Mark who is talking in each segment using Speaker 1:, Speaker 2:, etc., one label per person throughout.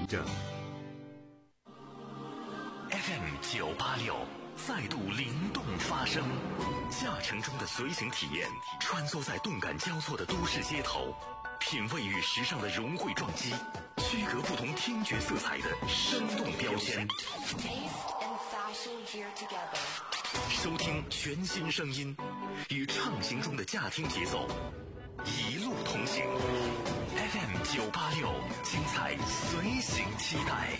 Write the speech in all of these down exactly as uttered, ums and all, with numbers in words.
Speaker 1: 着。
Speaker 2: F M 九八六再度灵动发声，驾乘中的随行体验，穿梭在动感交错的都市街头，品味与时尚的融汇撞击，区隔不同听觉色彩的生动标签。收听全新声音，与畅行中的驾听节奏，一路同行。F M 九八六，精彩随行期待。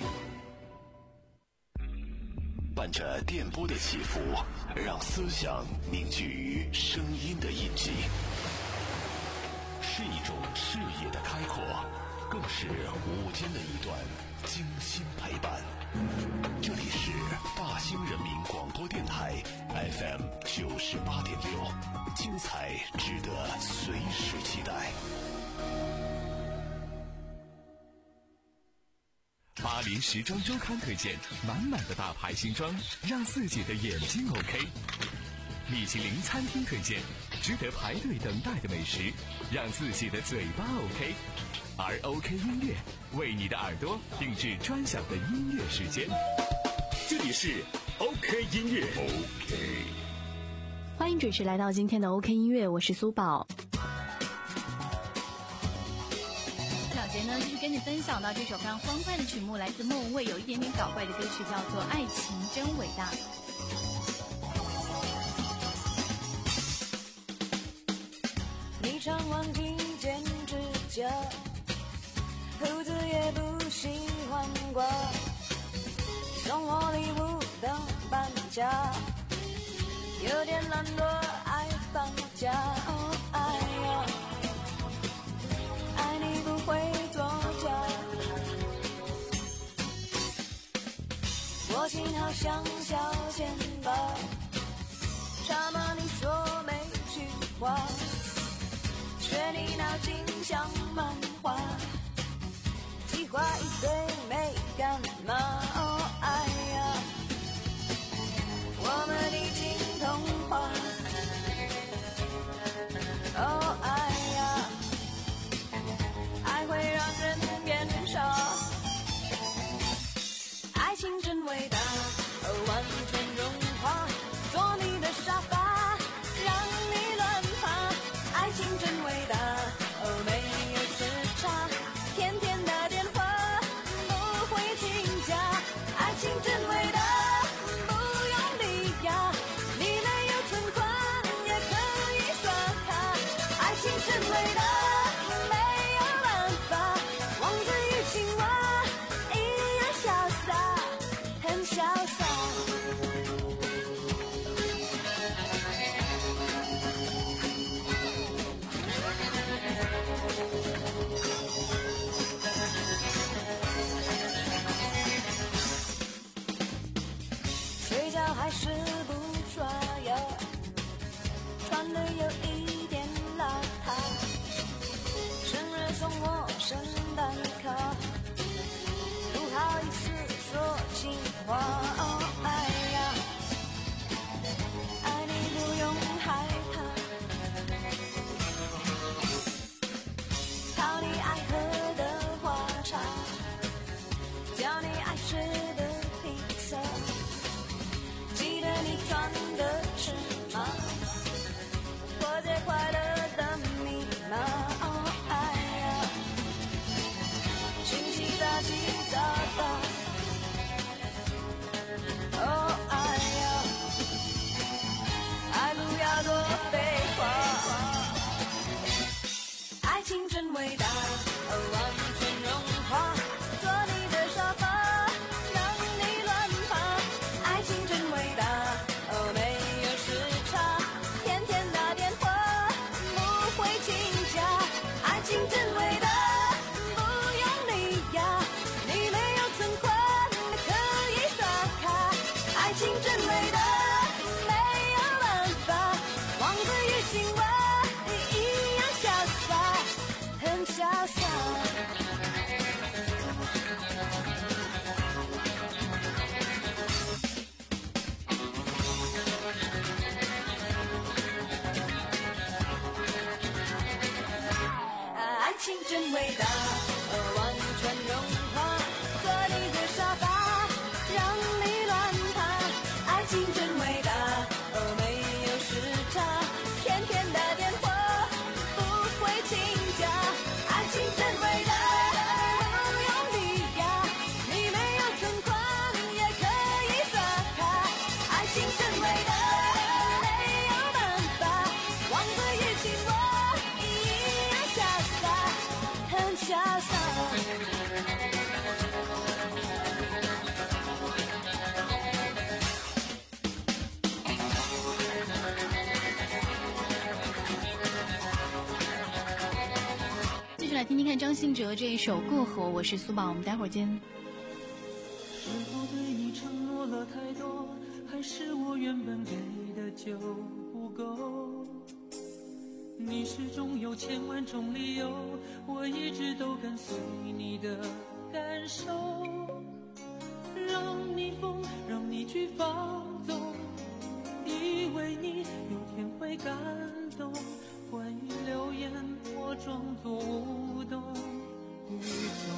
Speaker 3: 伴着电波的起伏，让思想凝聚于声音的印记，是一种视野的开阔，更是午间的一段精心陪伴。这里是大兴人民广播电台 F M 九十八点六，精彩值得随时期待。
Speaker 4: 巴黎时装周刊推荐满满的大牌新装，让自己的眼睛 OK。米其林餐厅推荐值得排队等待的美食，让自己的嘴巴 OK。而 OK 音乐为你的耳朵定制专享的音乐时间，这里是 OK 音乐。 OK，
Speaker 5: 欢迎准时来到今天的 OK 音乐，我是苏宝。小杰呢，继续跟你分享到这首非常欢快的曲目，来自莫文蔚，有一点点搞怪的歌曲，叫做《爱情真伟大》。
Speaker 6: 你常忘记剪指甲，胡子也不喜欢刮，送我礼物当搬家，有点懒惰爱放假。哦，爱呀，爱你不会作假，我心好像小钱包，插满你说每句话，学你脑筋像漫画，计划一堆没干嘛。哦，爱呀，我们已经通话。哦，爱呀，爱会让人变傻，爱情真伟大，哦，完全融化，做你的沙发，让你乱爬。爱情真伟大，哦，没有时差，天天打电话，不会请假。爱情真伟大，不用理由，你没有存款也可以刷卡。爱情真伟大，没有办法，王子与青蛙一样潇洒，很潇洒。睡觉还是不刷牙，穿的有一点邋遢，生日送我圣诞卡，不好意思说情话。哦，爱呀，爱你不用害怕，泡你爱喝的花茶，叫你爱吃的披萨，记得你穿的尺码，过节快乐的密码。哦，爱呀，亲戚杂七杂八。哦，爱呀，爱不要多废话，爱情真伟大，哦，完全融化，做你的沙发，让你乱爬。爱情真伟大，哦，没有时差，天天打电话，不会请假。爱情真伟大，不用理由，你没有存
Speaker 5: 看张信哲这一首《过河》，我是苏宝，我们待会儿见。
Speaker 1: 是否对你承诺了太多，还是我原本给的就不够？你始终有千万种理由，我一直都跟随你的感受，让你疯，让你去放纵，以为你有天会感动。关于流言，我装作无动于衷。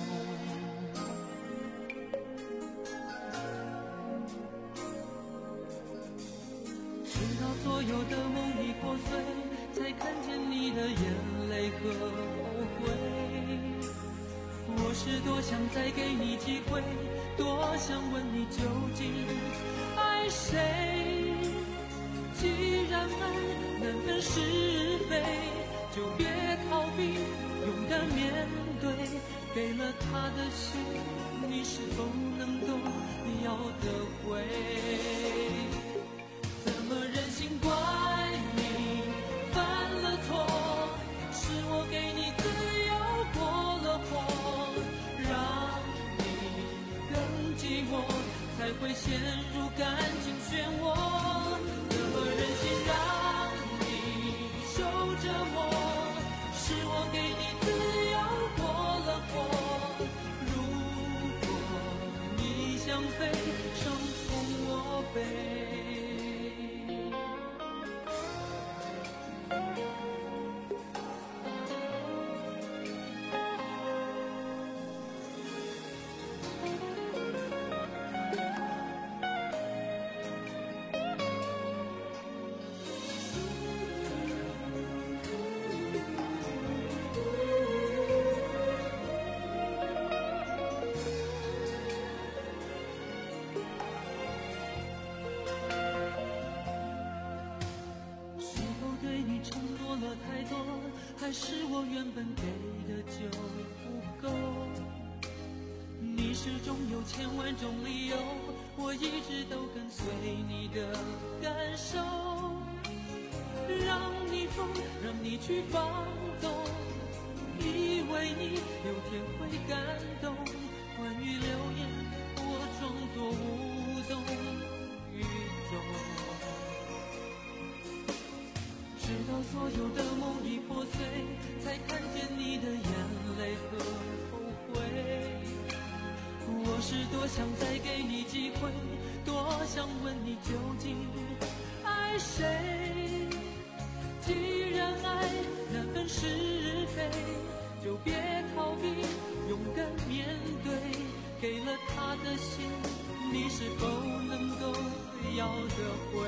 Speaker 1: 直到所有的梦已破碎，才看见你的眼泪和后悔。我是多想再给你机会，多想问你究竟爱谁。既然爱难分是非，就别逃避，勇敢面对。给了他的心，你是否能够要得回？怎么忍心怪你犯了错？是我给你自由过了火，让你更寂寞，才会陷入感情漩涡。怎么忍心让你受折磨？是我给你自由过了火。如果你想飞，伤痛我背。还是我原本给的就不够？你始终有千万种理由，我一直都跟随你的感受，让你疯，让你去放纵，以为你有天会感动。关于流言，我装作无动于衷。直到所有的梦已破碎，才看见你的眼泪和后悔。我是多想再给你机会，多想问你究竟爱谁。既然爱难分是非，就别逃避，勇敢面对。给了他的心，你是否能够要得回？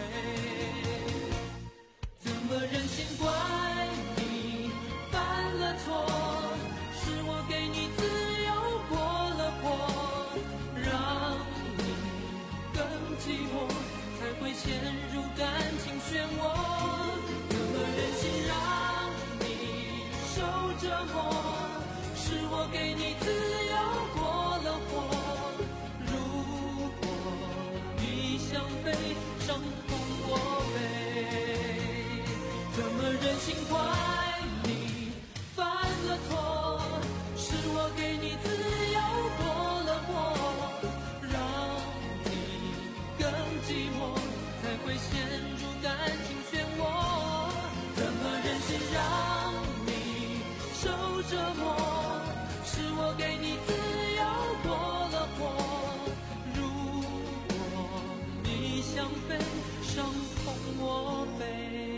Speaker 1: 怎么忍心怪你犯了错？是我给你自由过了火，让你更寂寞，才会陷入感情漩涡。怎么忍心让你受折磨？是我给你自由过了火。如果你想飞，伤痛我背。怎么忍心怪你犯了错？是我给你自由过了火，让你更寂寞，才会陷入感情漩涡。怎么忍心让你受折磨？是我给你自由过了火。如果你想飞，伤痛我背。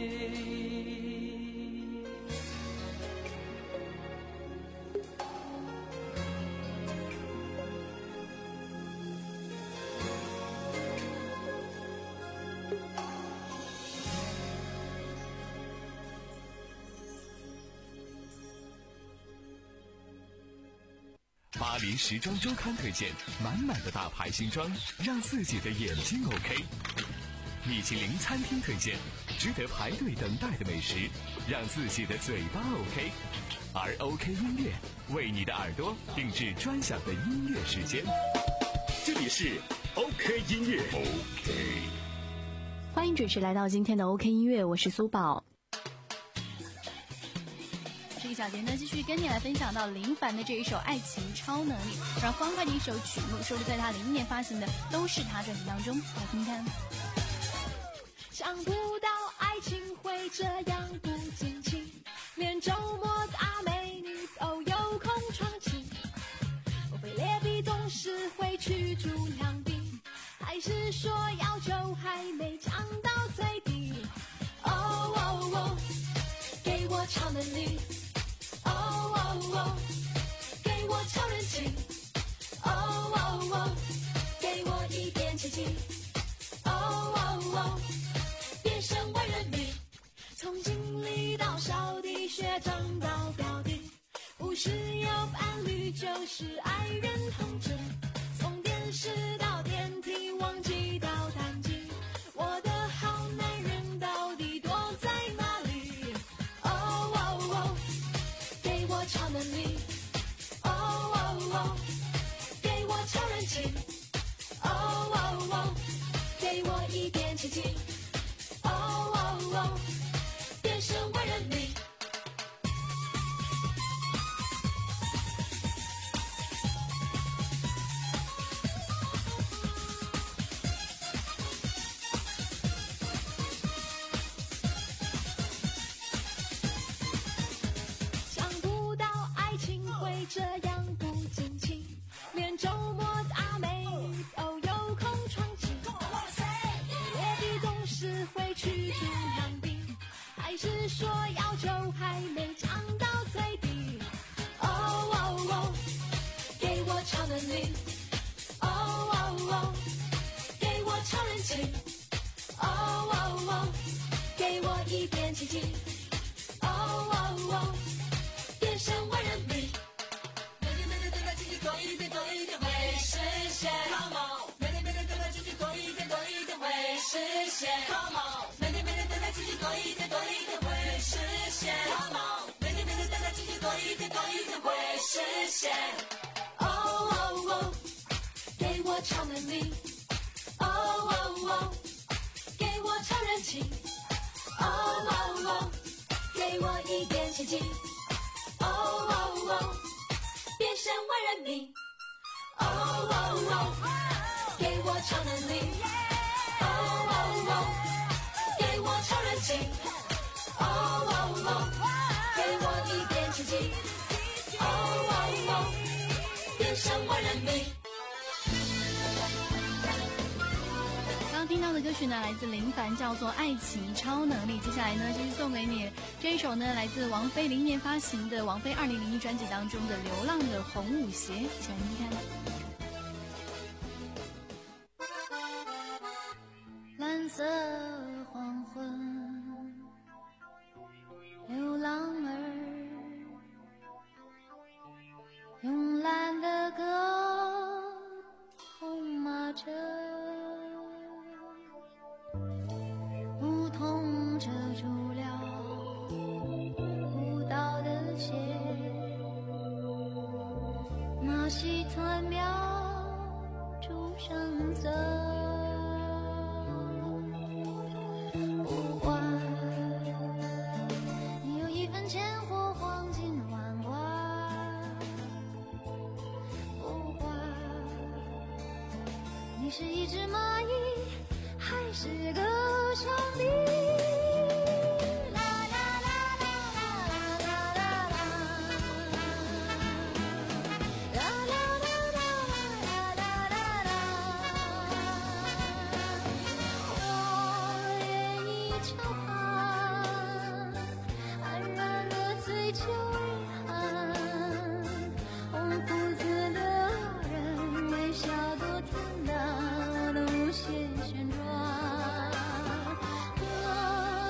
Speaker 4: 巴黎时装周刊推荐满满的大牌新装，让自己的眼睛 OK。米其林餐厅推荐值得排队等待的美食，让自己的嘴巴 OK。而 OK 音乐为你的耳朵定制专享的音乐时间。
Speaker 2: 这里是 OK 音乐 OK。
Speaker 5: 欢迎准时来到今天的 OK 音乐，我是苏宝。这小杰呢继续跟你来分享到林凡的这一首《爱情超能力》，然后欢快的一首曲目收录在他零一年发行的《都是他》专辑当中，来听看。
Speaker 6: 想不到爱情会这样不经情，连周末大美女都有空闯进。莫非劣币总是会驱逐良币，还是说要求还没降到最低？哦哦哦，给我超能力！哦哦哦，给我超人气！哦哦哦，给我一点奇迹！哦哦哦，变身为人民，从经理到扫地，学长到表弟，不是有伴侣就是爱人同志，从电视到电梯，忘记到单机，我的好男人到底躲在哪里？哦哦哦，给我超能力！哦哦哦，给我超人气！哦哦哦，给我一点奇迹！哦哦哦，变身为人民。想不到爱情会这样不经情，连周末大美女都有空闯进。劣币总是会驱逐良币，还是说要求还没降到最低？哦哦哦，给我超能力！哦哦哦，给我超人气！哦哦哦，给我一点奇迹！哦哦哦，变身为人民。每天每天等待奇迹，多一点多一点会实现。Come on，每天每天等待奇迹，多一点多一点会实现。Come on，每天每天等待奇迹，多一点多一点会实现。Come on，每天每天等待奇迹，多一点多一点会实现。哦哦哦，给我超能力！哦哦哦，给我超人气！哦哦哦，给我一点奇迹！哦哦哦，变身为人民！哦哦哦，给我超能力！哦哦哦，给我超人气！哦哦哦，给我一点奇迹！哦哦哦，变身为人民！
Speaker 5: 刚刚听到的歌曲呢，来自林凡，叫做《爱情超能力》。接下来呢，继续送给你这一首呢，来自王菲零一年发行的王菲二零零一专辑当中的《流浪的红舞鞋》，一起来听看。
Speaker 6: 蓝色黄昏，流浪儿慵懒的歌，红马车，梧桐遮住了舞蹈的鞋，马戏团描出声色。不管你有一分钱或黄金万贯，不管你是一只蚂蚁还是个上帝。旋转，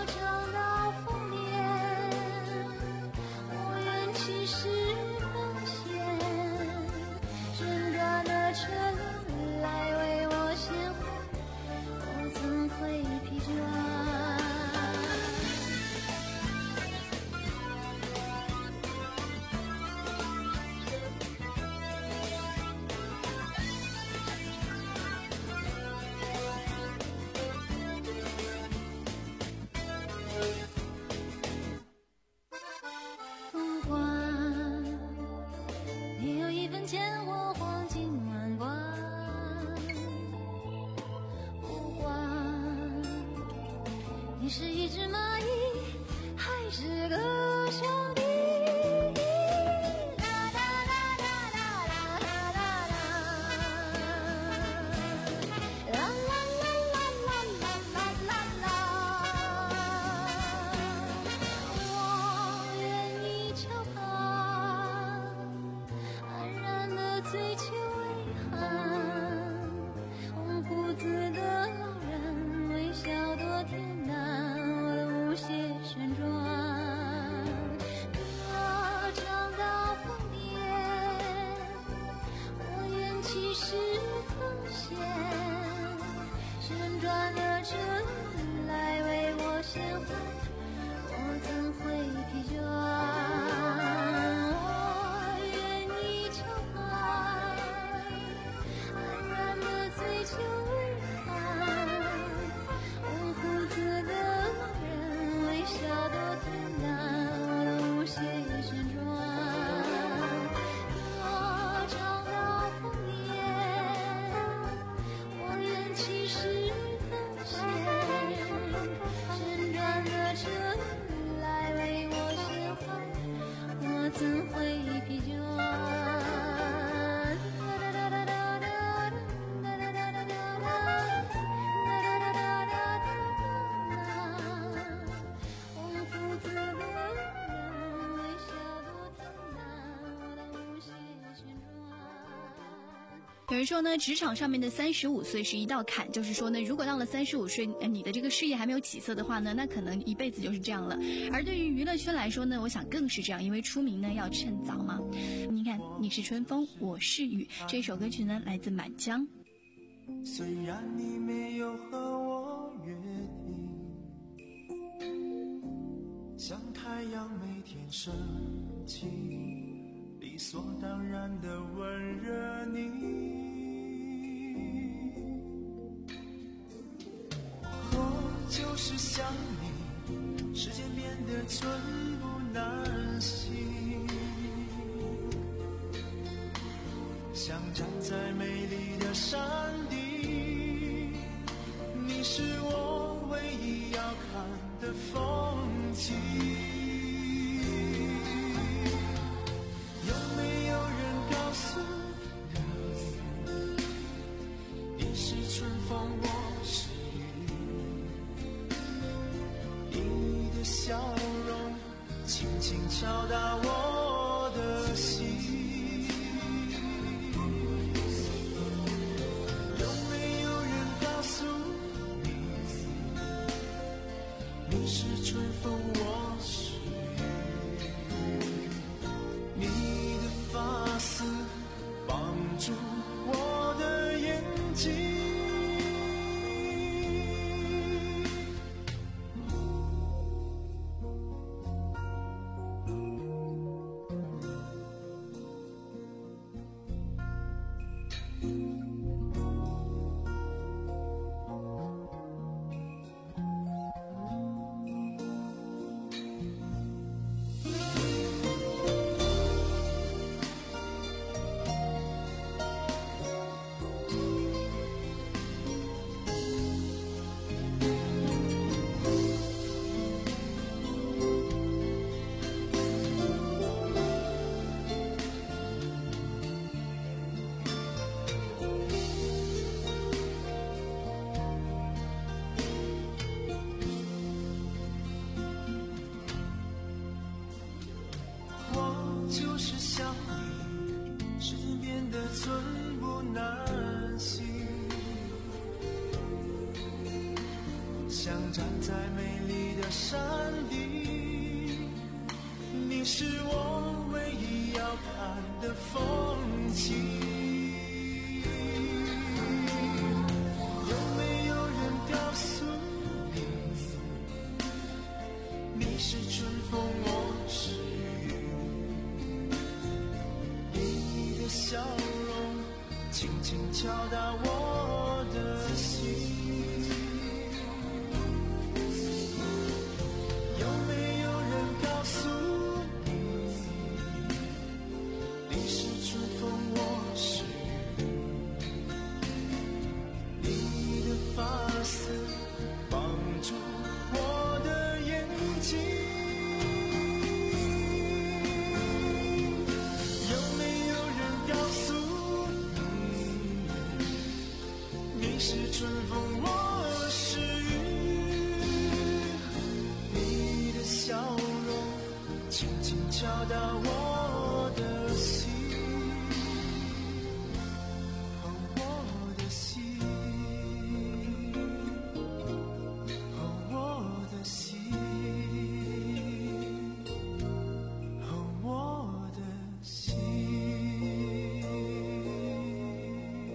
Speaker 6: 时刻线，旋转了车来为我献花，我怎会疲倦？我愿意偿还，安然的追求遗憾。红胡子的人微笑多恬淡，我的无限旋转。多长的红颜，我任其时刻线，旋转的车来为我献花，我怎会疲倦？红胡子的人微笑多恬淡，我的无限旋转。
Speaker 5: 有人说呢，职场上面的三十五岁是一道坎，就是说呢，如果到了三十五岁，呃你的这个事业还没有起色的话呢，那可能一辈子就是这样了。而对于娱乐圈来说呢，我想更是这样，因为出名呢要趁早嘛。你看，你是春风，我是雨，这首歌曲呢来自满江。
Speaker 1: 虽然你没有和我约定，像太阳每天升起，理所当然的温热你。我就是想你，时间变得寸步难行，像站在美丽的山顶，你是我唯一要看的风景。有没有人告诉你，你是春风，我是雨，你的笑容轻轻敲打我的心。你是春风，我是雨，你的发丝绑住我的眼睛。就是想你，时间变得寸步难行，像站在美丽的山顶，你是我唯一要看的风景。有没有人告诉你，你是春风，我是笑容轻轻敲打我的心。有没有人告诉你，你是春风，我是雨，你的发丝绑住我的眼睛。是春风，我是雨，你的笑容轻轻敲打我的心，哦，我的心，哦，我的心，哦，我的心。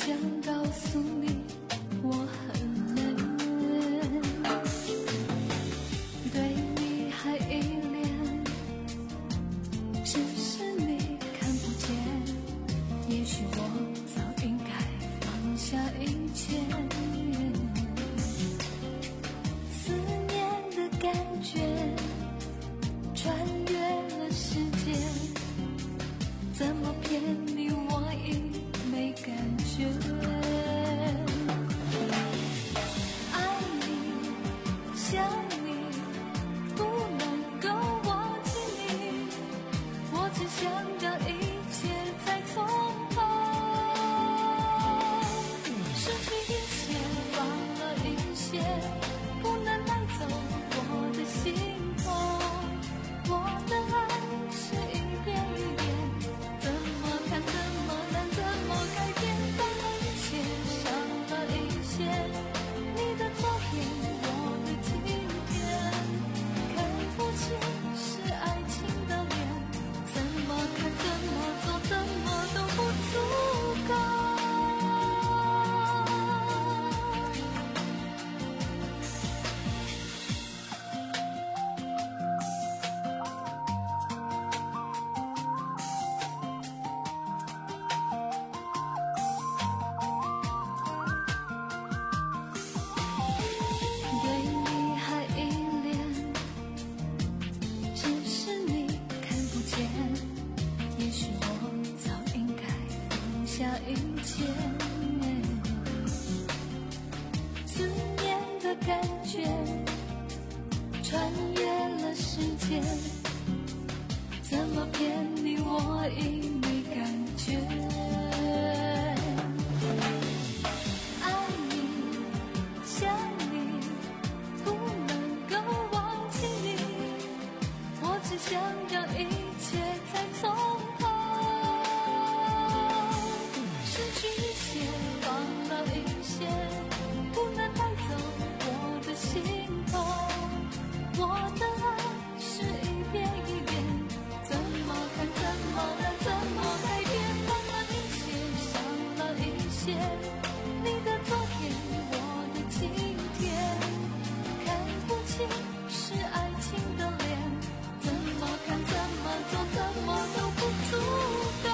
Speaker 6: 想告诉你我很累，对你还依恋，只是你看不见。也许我早应该放下一切，思念的感觉穿越了世界，怎么骗你我已没感觉。爱你想你不能够忘记你，我只想让一切再从头，失去一些放了一些，不能带走我的心痛。我的爱是一遍一遍，怎么看怎么难怎么改变，放了一些少了一些，你的昨天我的今天，看不清是爱情的脸，怎么看怎么做怎么都不足够。对你还依恋，只是你看不见。也许我早应该放下一切，思念的感觉穿越了世界，怎么骗你我已没感觉。爱你想你不能够忘记你，我只想让一切再从头，失去一些放了一些，不能带走我的心痛。我的爱是一遍一遍，怎么看怎么难怎么改变，放了一些少了一些，你的昨天我的今天，看不清是爱情的脸，怎么看怎么做怎么都不足够。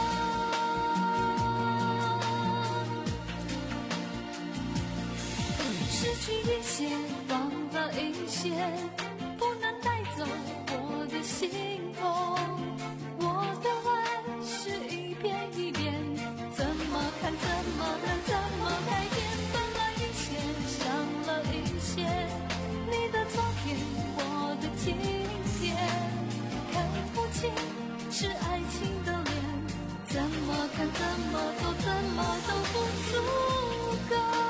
Speaker 6: 失去一些放了一些，不能带走我的心痛。我的爱是一遍一遍，怎么看怎么难怎么改变，分了一些少了一些，你的昨天我的今天，看不清是爱情的脸，怎么看怎么做怎么都不足够。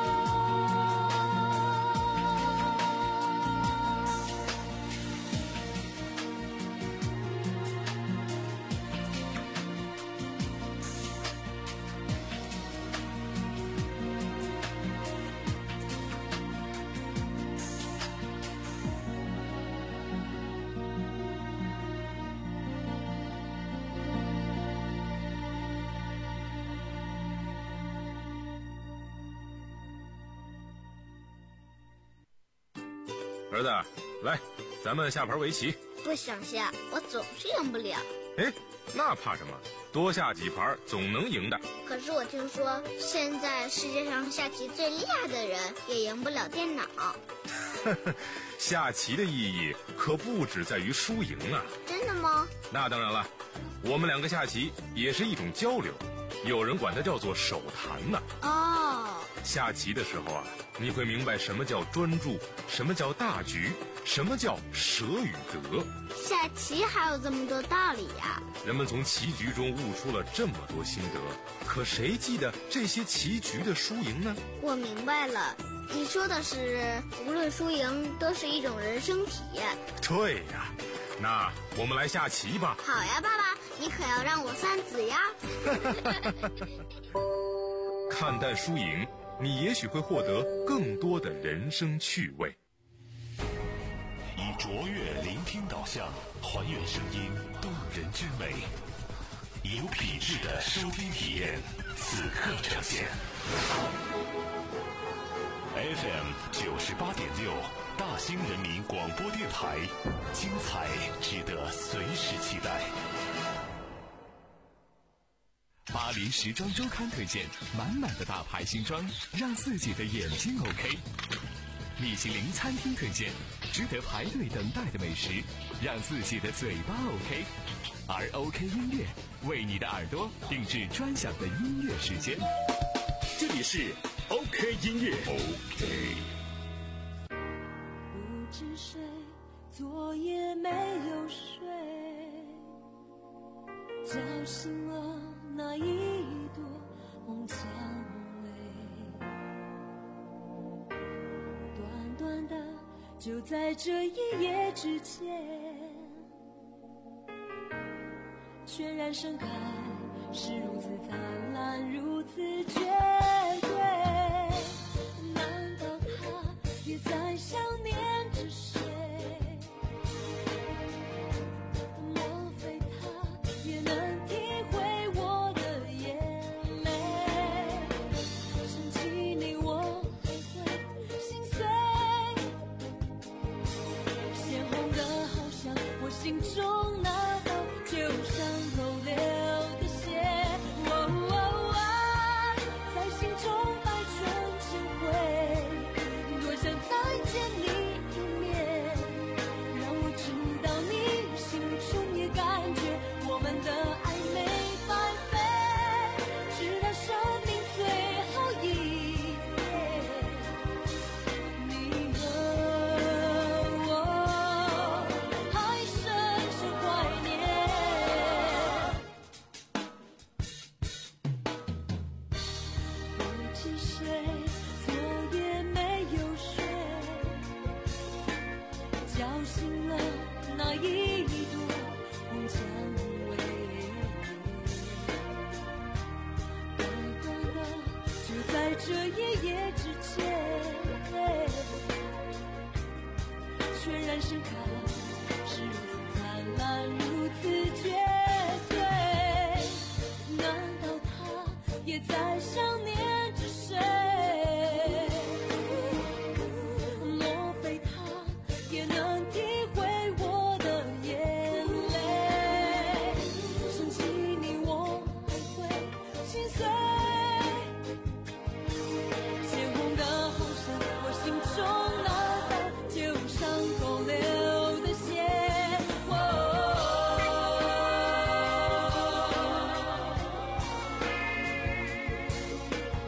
Speaker 7: 儿子，来，咱们下盘围棋。
Speaker 8: 不想下，我总是赢不了。
Speaker 7: 哎，那怕什么？多下几盘总能赢的。
Speaker 8: 可是我听说，现在世界上下棋最厉害的人也赢不了电脑。
Speaker 7: 下棋的意义可不只在于输赢啊。
Speaker 8: 真的吗？
Speaker 7: 那当然了，我们两个下棋也是一种交流，有人管它叫做手谈呢。
Speaker 8: 哦。
Speaker 7: 下棋的时候啊，你会明白什么叫专注，什么叫大局，什么叫舍与得。
Speaker 8: 下棋还有这么多道理呀！
Speaker 7: 人们从棋局中悟出了这么多心得，可谁记得这些棋局的输赢呢？
Speaker 8: 我明白了，你说的是无论输赢都是一种人生体验。
Speaker 7: 对呀，那我们来下棋吧。
Speaker 8: 好呀，爸爸，你可要让我算子呀。
Speaker 7: 看淡输赢，你也许会获得更多的人生趣味。
Speaker 3: 以卓越聆听导向，还原声音动人之美，有品质的收听体验，此刻呈现。 F M 九十八点六，大兴人民广播电台，精彩值得随时期待。
Speaker 4: 巴黎时装周刊推荐满满的大牌新装，让自己的眼睛 OK。米其林餐厅推荐值得排队等待的美食，让自己的嘴巴 OK。而 OK 音乐为你的耳朵定制专享的音乐时间。
Speaker 2: 这里是 OK 音乐
Speaker 3: OK。
Speaker 6: 不知谁昨夜没有睡，叫醒了那一朵红蔷薇，短短的就在这一夜之间，全然盛开，是如此灿烂，如此绝对。难道他也在想念着谁？莫非他也能体会我的眼泪？想起你我还会心碎，鲜红的好像我心中那道旧伤口流的血。哦哦哦，在心中百转千回，多想再见你一面，让我知道你心中也感觉我们的爱没白费，直到生命最后一夜，你和我还深深怀念。不知谁昨夜没有睡，叫醒了那一朵红蔷薇，短短的就在这一夜之间，全然盛开，是如此灿烂，如此绝对。难道他也在想念着谁？莫非他也能体会我的眼泪？想起你我还会心碎，鲜红的好像我心中那道旧伤口流的血。哦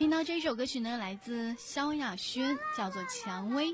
Speaker 5: 听到这首歌曲呢，来自萧亚轩，叫做《蔷薇》。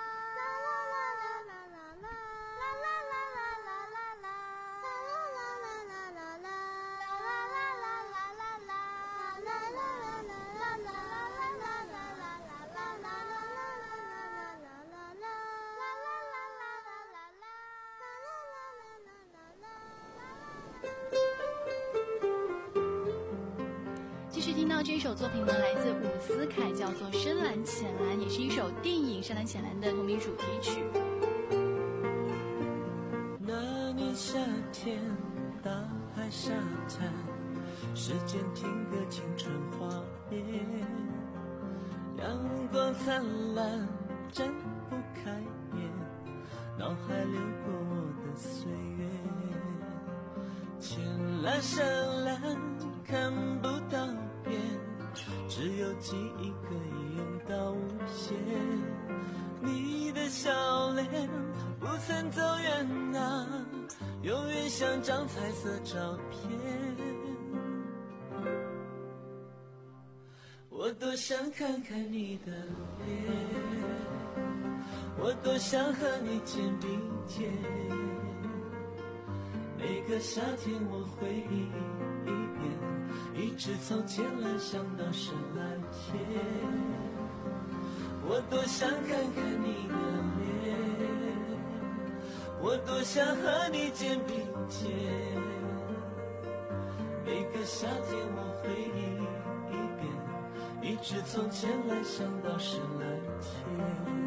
Speaker 5: 继续听到这首作品呢，来自伍思凯，叫做《深蓝浅蓝》，也是一首电影《深蓝浅蓝》的同名主题曲。
Speaker 1: 那年夏天，大海沙滩，时间停格，青春画面，阳光灿烂，睁不开眼，脑海流过我的岁月，浅蓝深蓝，看不到边，只有记忆可以用到无限。你的笑脸不曾走远啊，永远像张彩色照片。我多想看看你的脸，我多想和你肩并肩。每个夏天我回忆一遍，一直从浅蓝想到深蓝天。我多想看看你的脸，我多想和你肩并肩。每个夏天我回忆一遍，一直从浅蓝想到深蓝天。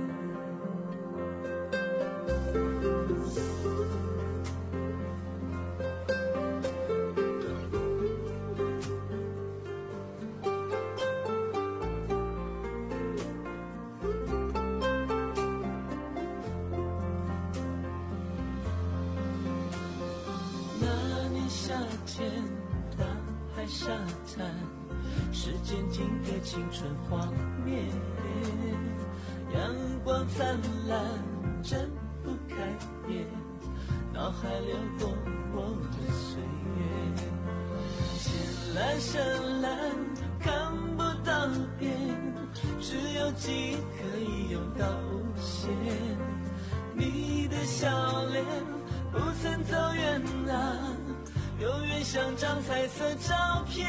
Speaker 1: 大海沙滩，时间静格，青春画面，阳光灿烂，睁不开眼，脑海流过我的岁月，浅蓝深蓝，看不到边，只有记忆可以用到无限。你的笑脸不曾走远啊，永远像张彩色照片。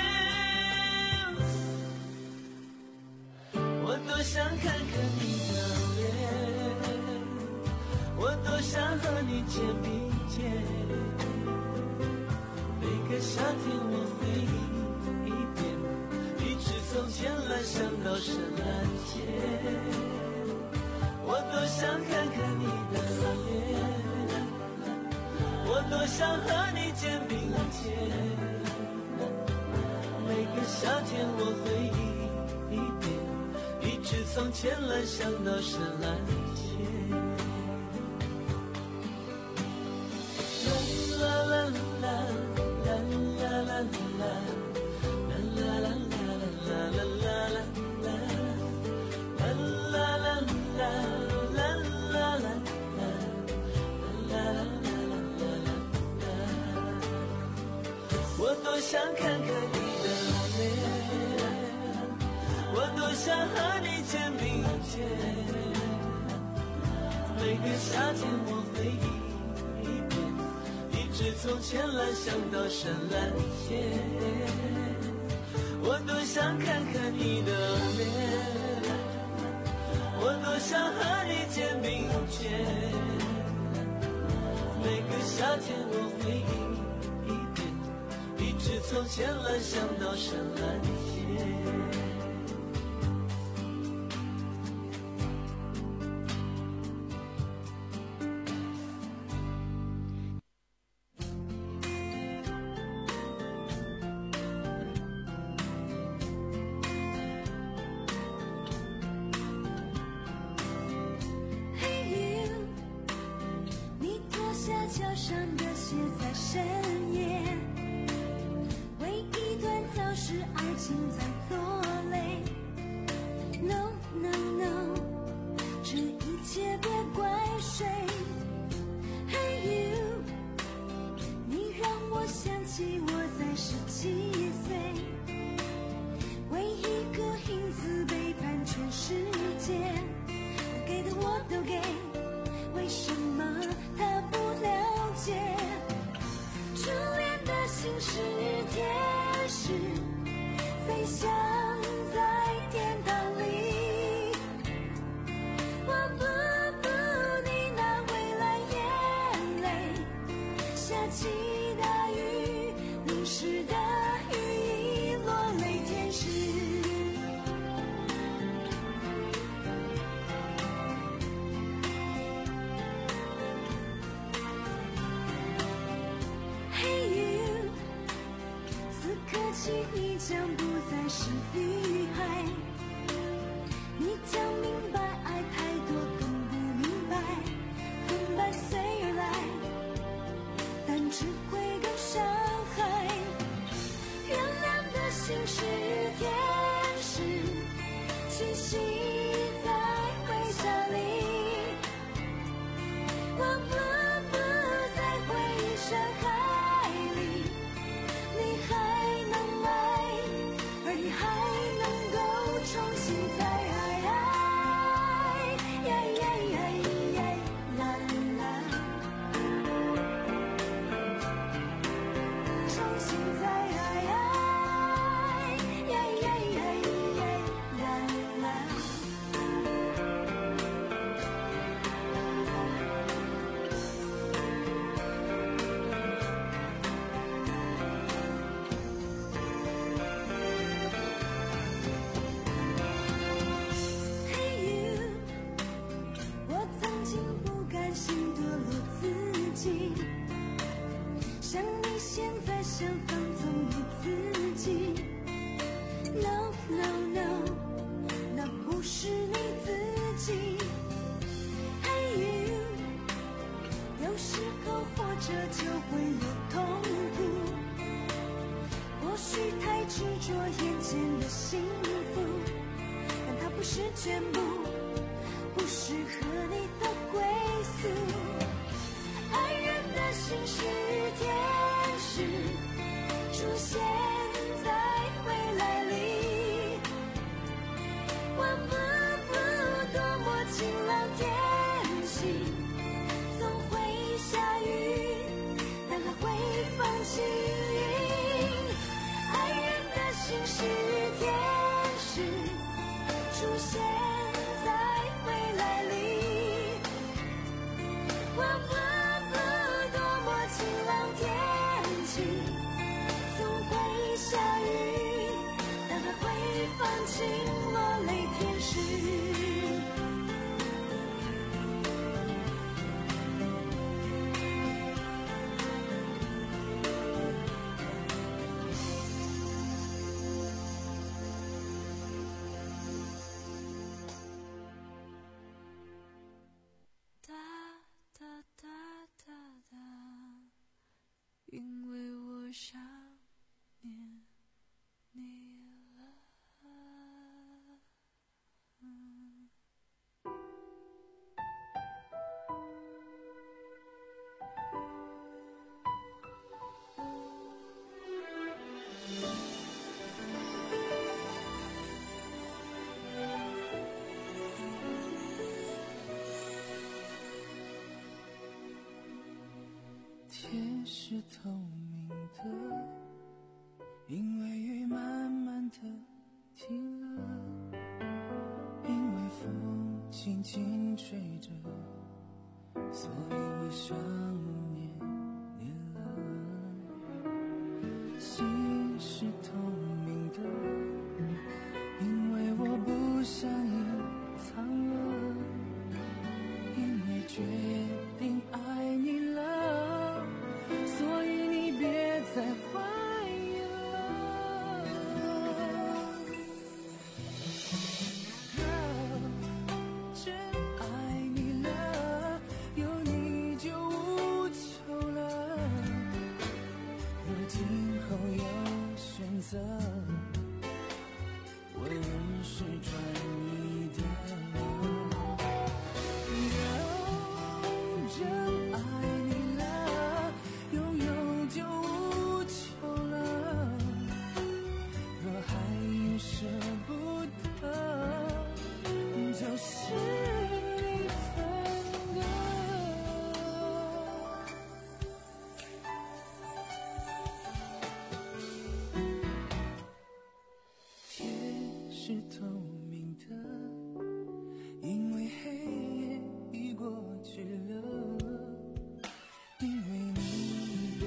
Speaker 1: 我多想看看你的脸，我多想和你肩并肩。每个夏天我回忆一遍，一直从浅蓝想到深蓝天。我多想看看你的脸，我多想和你肩并肩。每个夏天我回忆一遍，一直从浅蓝想到深蓝天。啦啦啦啦啦啦啦啦啦啦啦啦啦啦啦啦。我多想看看你的脸，我多想和你肩并肩。每个夏天我回忆一遍，一直从浅蓝想到深蓝天。我多想看看你的脸，我多想和你肩并肩。每个夏天我回忆一遍，一直从浅蓝想到深蓝天。
Speaker 9: 我在十七岁，为一个
Speaker 6: 起大雨，淋湿的羽翼，落泪天使。Hey you， 此刻起你将不再是女孩，你将明白爱太多更不明白，更伴随而来，但只会更伤害。原谅的心是天使，栖息在微笑里，我不不在回忆深海里，你还能爱，而你还能够重新再爱，呀呀呀呀啦啦，重新再爱，呀呀呀呀啦啦。Hey you， 我曾经不甘心堕落自己，像你现在想放纵你自己。No no no， 那不是你自己。Hey you， 有时候活着就会有痛苦，或许太执着眼前的幸福，但它不是全部，不适合你的归宿。爱人的心是天使，出现在未来里，我不不多么晴朗天气，总会下雨，但还会放晴雨。爱人的心是天使，出现在未来里，我不不多么晴朗天气，总会下雨，但还会放晴落泪天使。哒哒哒哒哒，因为我想念你了。天是透明的，因为雨慢慢的停了，因为风轻轻吹着，所以我想念你了。心是透明的，因为我不想隐藏了，因为决定爱你了，所以你别再怀疑了。真爱你了，有你就无求了。若今后有选择，我仍是专一的。真爱你了，拥有就无求了。若还有舍不得，就是你分的。天是透明的，因为黑夜已过去了，因为你别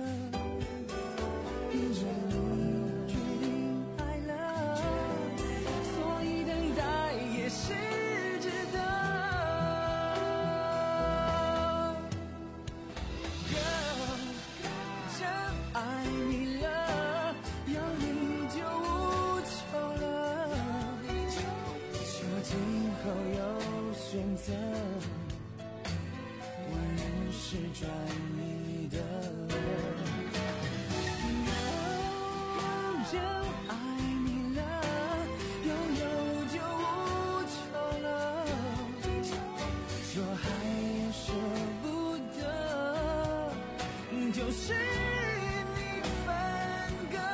Speaker 6: 着你决定爱了，所以等待也是值得。Girl， 真爱你了，有你就无求了，说今后有选择，我仍是专一的。真爱你了，拥有就无求了，说还有舍不得，就是你分割。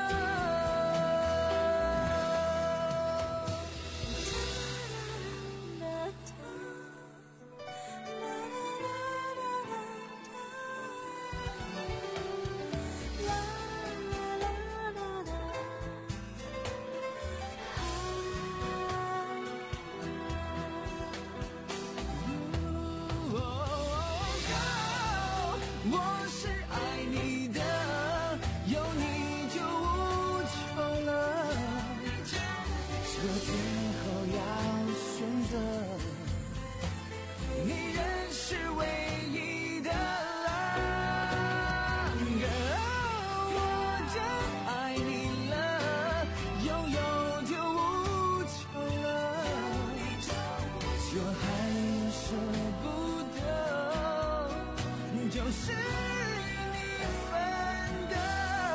Speaker 6: 我是爱你的，有你就无求了，说最后要选择，你仍是唯一的了。Girl， 我真爱你了，拥有就无求了，说还有舍不得，就是你分的，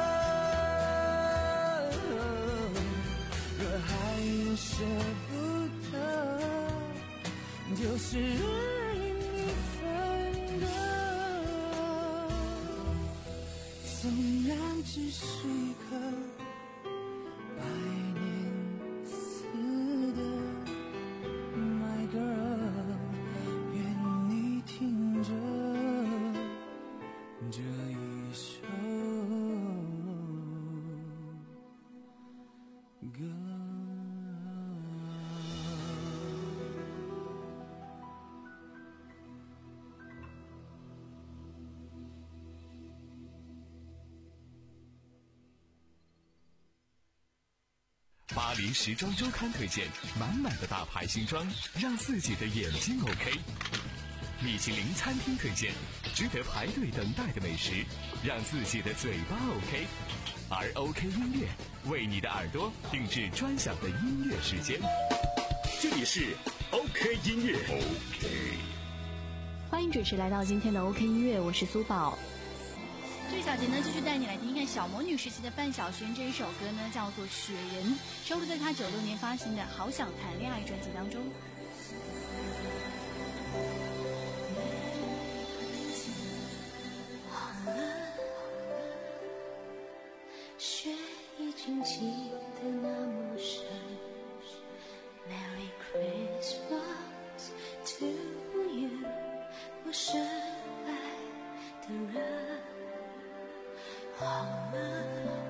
Speaker 6: 若还有舍不得，就是你分的。纵然只是一颗百年似的 My girl， 愿你听着这一首歌。
Speaker 4: 巴黎时装周刊推荐满满的大牌新装，让自己的眼睛 OK。米其林餐厅推荐值得排队等待的美食，让自己的嘴巴 OK。而 OK 音乐为你的耳朵定制专享的音乐时间。
Speaker 2: 这里是 OK 音乐 OK。
Speaker 9: 欢迎准时来到今天的 OK 音乐，我是苏宝。
Speaker 5: 这个小节呢，继续带你来听看小魔女时期的范晓萱。这一首歌呢叫做《雪人》，收录在她九六年发行的《好想谈恋爱》专辑当中。
Speaker 10: 好了，雪已经积得那么深。Merry Christmas to you， 我深爱的人。好了，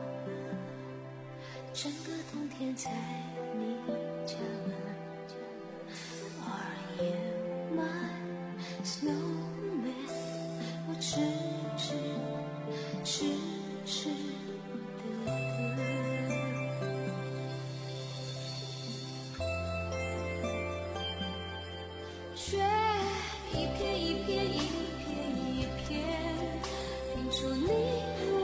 Speaker 10: 整个冬天在你家门。Are you my snowman？ 我痴痴痴痴的雪一片一片一片一片，拼出你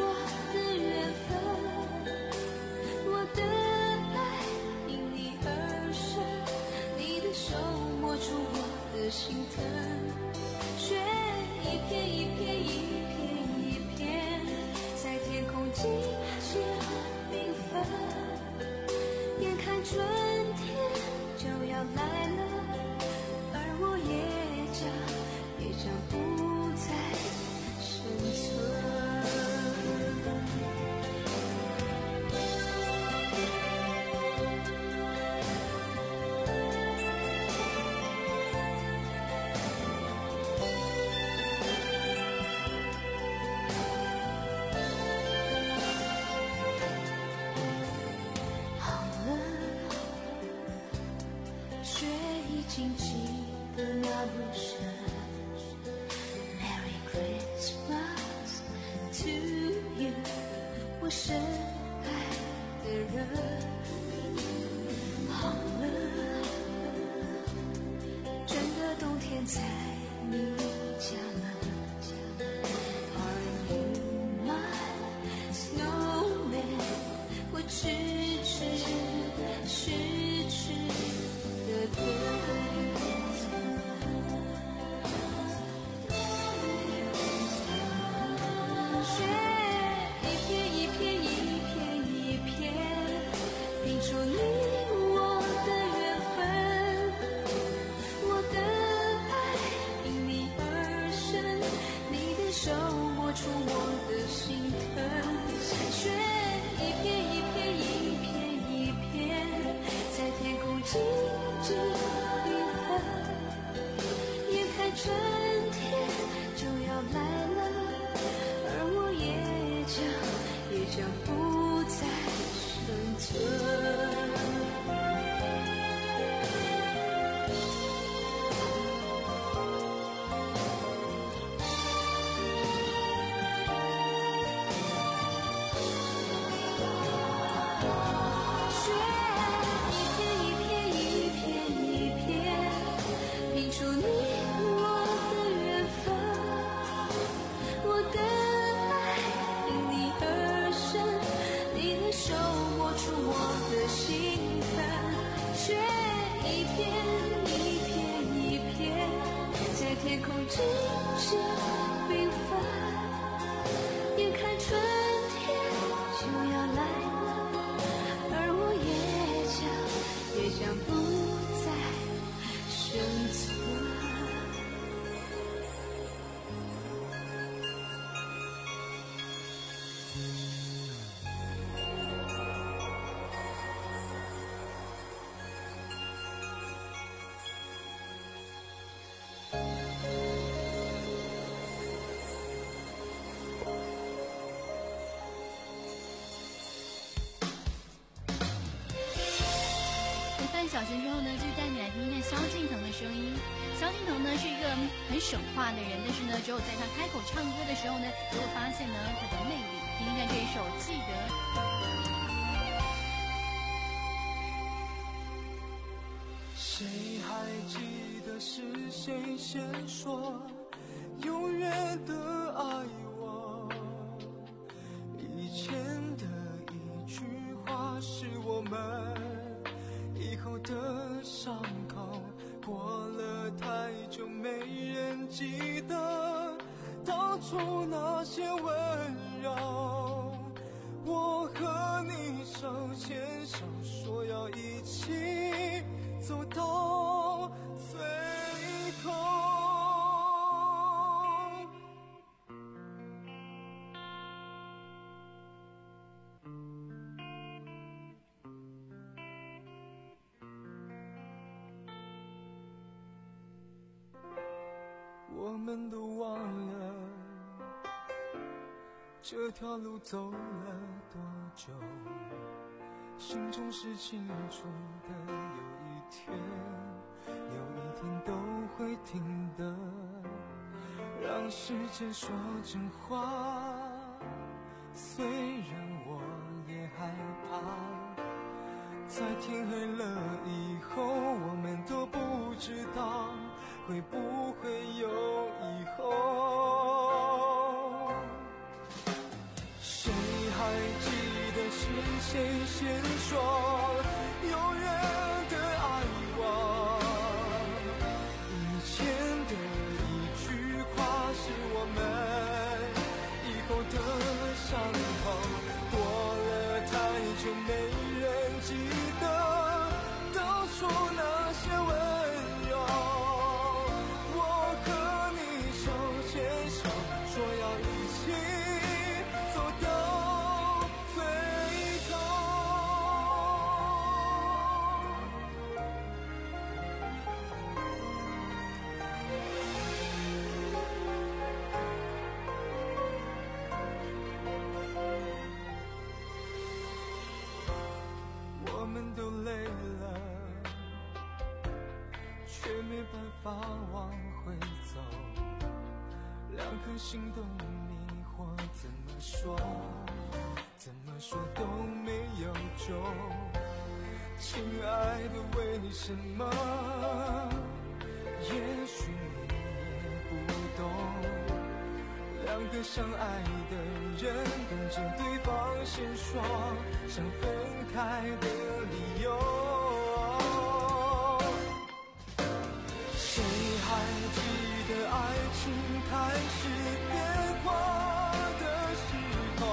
Speaker 10: 心疼，雪一片一片一片一片，在天空尽显缤纷。眼看春天就要来了，而我也将也将不再生存。紧记得那么深 ，Merry Christmas to you。 我深爱的人。好了，整个冬天在你家了。Are you my snowman？ 我痴痴失去的歌。春天就要来了，而我也将也将不再生存。天空静静缤纷，眼看春天就要来了，而我也将也将不再生存。
Speaker 5: 小学之后呢，就带你来听听萧敬腾的声音。萧敬腾呢是一个很省话的人，但是呢，只有在他开口唱歌的时候呢，才会发现呢他的魅力。听听看这一首《记得》。
Speaker 1: 谁还记得是谁先说永远的爱我？以前的一句话是我们以后的伤口，过了太久没人记得当初那些温柔。我和你手牵手说要一起走到最后。我们都忘了这条路走了多久，心中是清楚的，有一天有一天都会听的，让时间说真话。虽然我也害怕，在天黑了以后，我们都不知道会不会有以后。谁还记得是谁先说永远的爱我？以前的一句话是我们以后的伤口，过了太久没人记得当初那些温柔。我和你手牵手说要一起走到最后。我们都累了，却没办法往回走，两颗心都迷惑，怎么说怎
Speaker 11: 说都没有中。亲爱的，为你什么？也许你也不懂，两个相爱的人等着对方先说想分开的理由。谁还记得爱情开始变化的时候？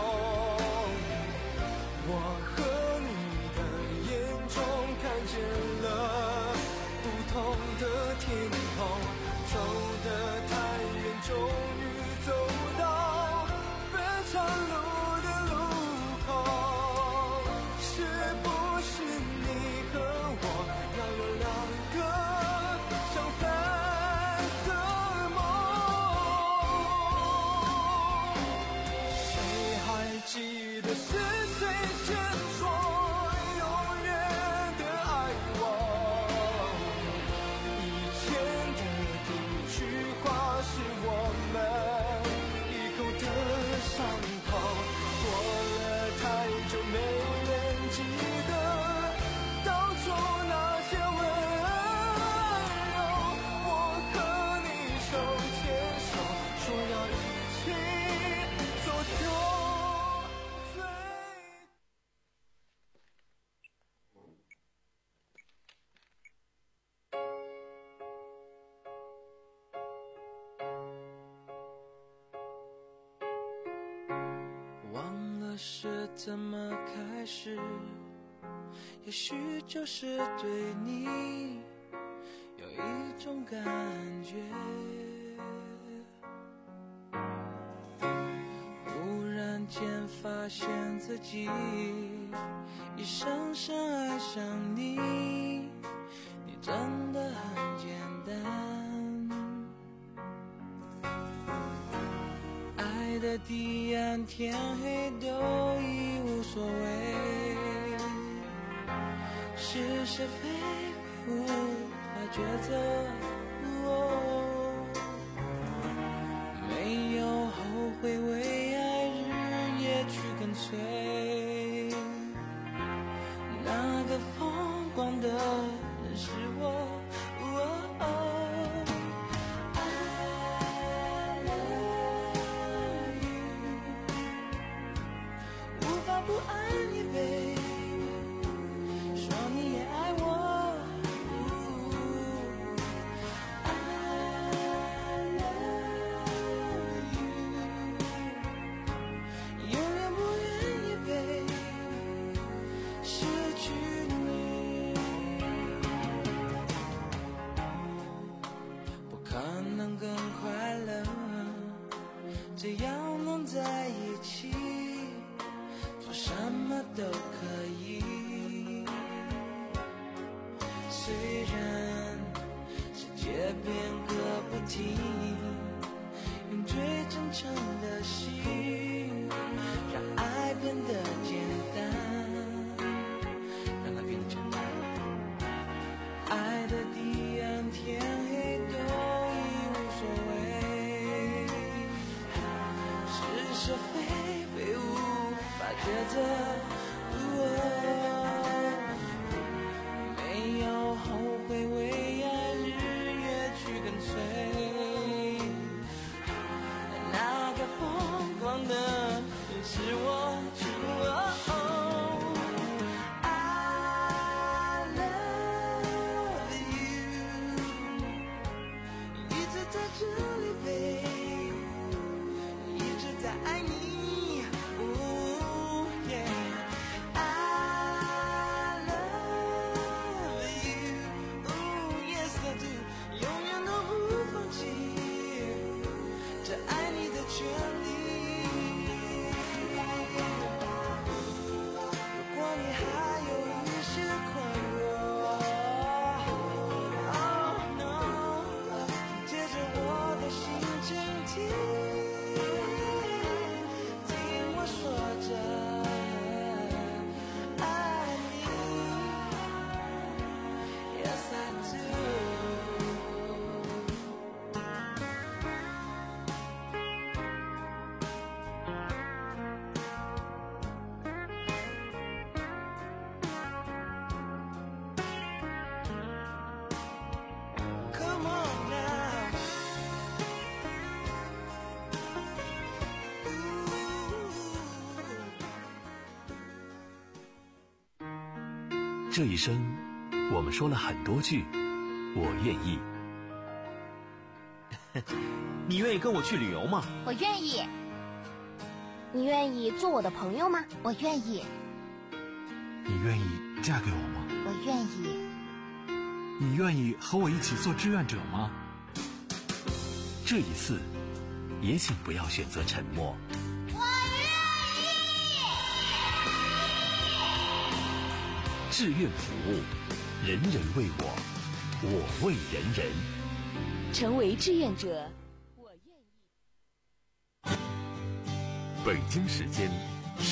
Speaker 11: 我和你的眼中看见了不同的天空，走得太远，终于走到分岔路的路口。是不是你和我要有两个相反的梦？谁还记得是谁先说永远的爱我？以前的第一句话是我们异口的伤口，过了太久没人记得当初那些温柔。我和你手牵手，说要一起走到最忘了是怎么开始，也许就是对你有一种感觉。忽然间发现自己已深深爱上你，你真的很简单。爱的地暗天黑都已无所谓，是是非非无法抉择。哦，没有后悔，为爱日夜去跟随。那个疯狂的人是我。哦不爱你 baby， 说你也爱我。I love you， 永远不愿意 baby 失去你，不可能更快乐，只要能在一起。什么都可以，虽然世界变个不停，用最真诚的心，让爱变得简单，让爱变得简单。爱的地暗天黑都已无所谓，是是非非无抉择。没有后悔，为爱日夜去跟随。那个疯狂的是我。I love you， 一直在这里 baby， 一直在爱你。权利。
Speaker 2: 这一生，我们说了很多句我愿意。
Speaker 12: 你愿意跟我去旅游吗？
Speaker 13: 我愿意。
Speaker 14: 你愿意做我的朋友吗？
Speaker 13: 我愿意。
Speaker 15: 你愿意嫁给我吗？
Speaker 13: 我愿意。
Speaker 15: 你愿意和我一起做志愿者吗？
Speaker 2: 这一次，也请不要选择沉默。
Speaker 13: 我愿
Speaker 2: 意。志愿服务，人人为我，我为人人。
Speaker 14: 成为志愿者，我愿意。
Speaker 2: 北京时间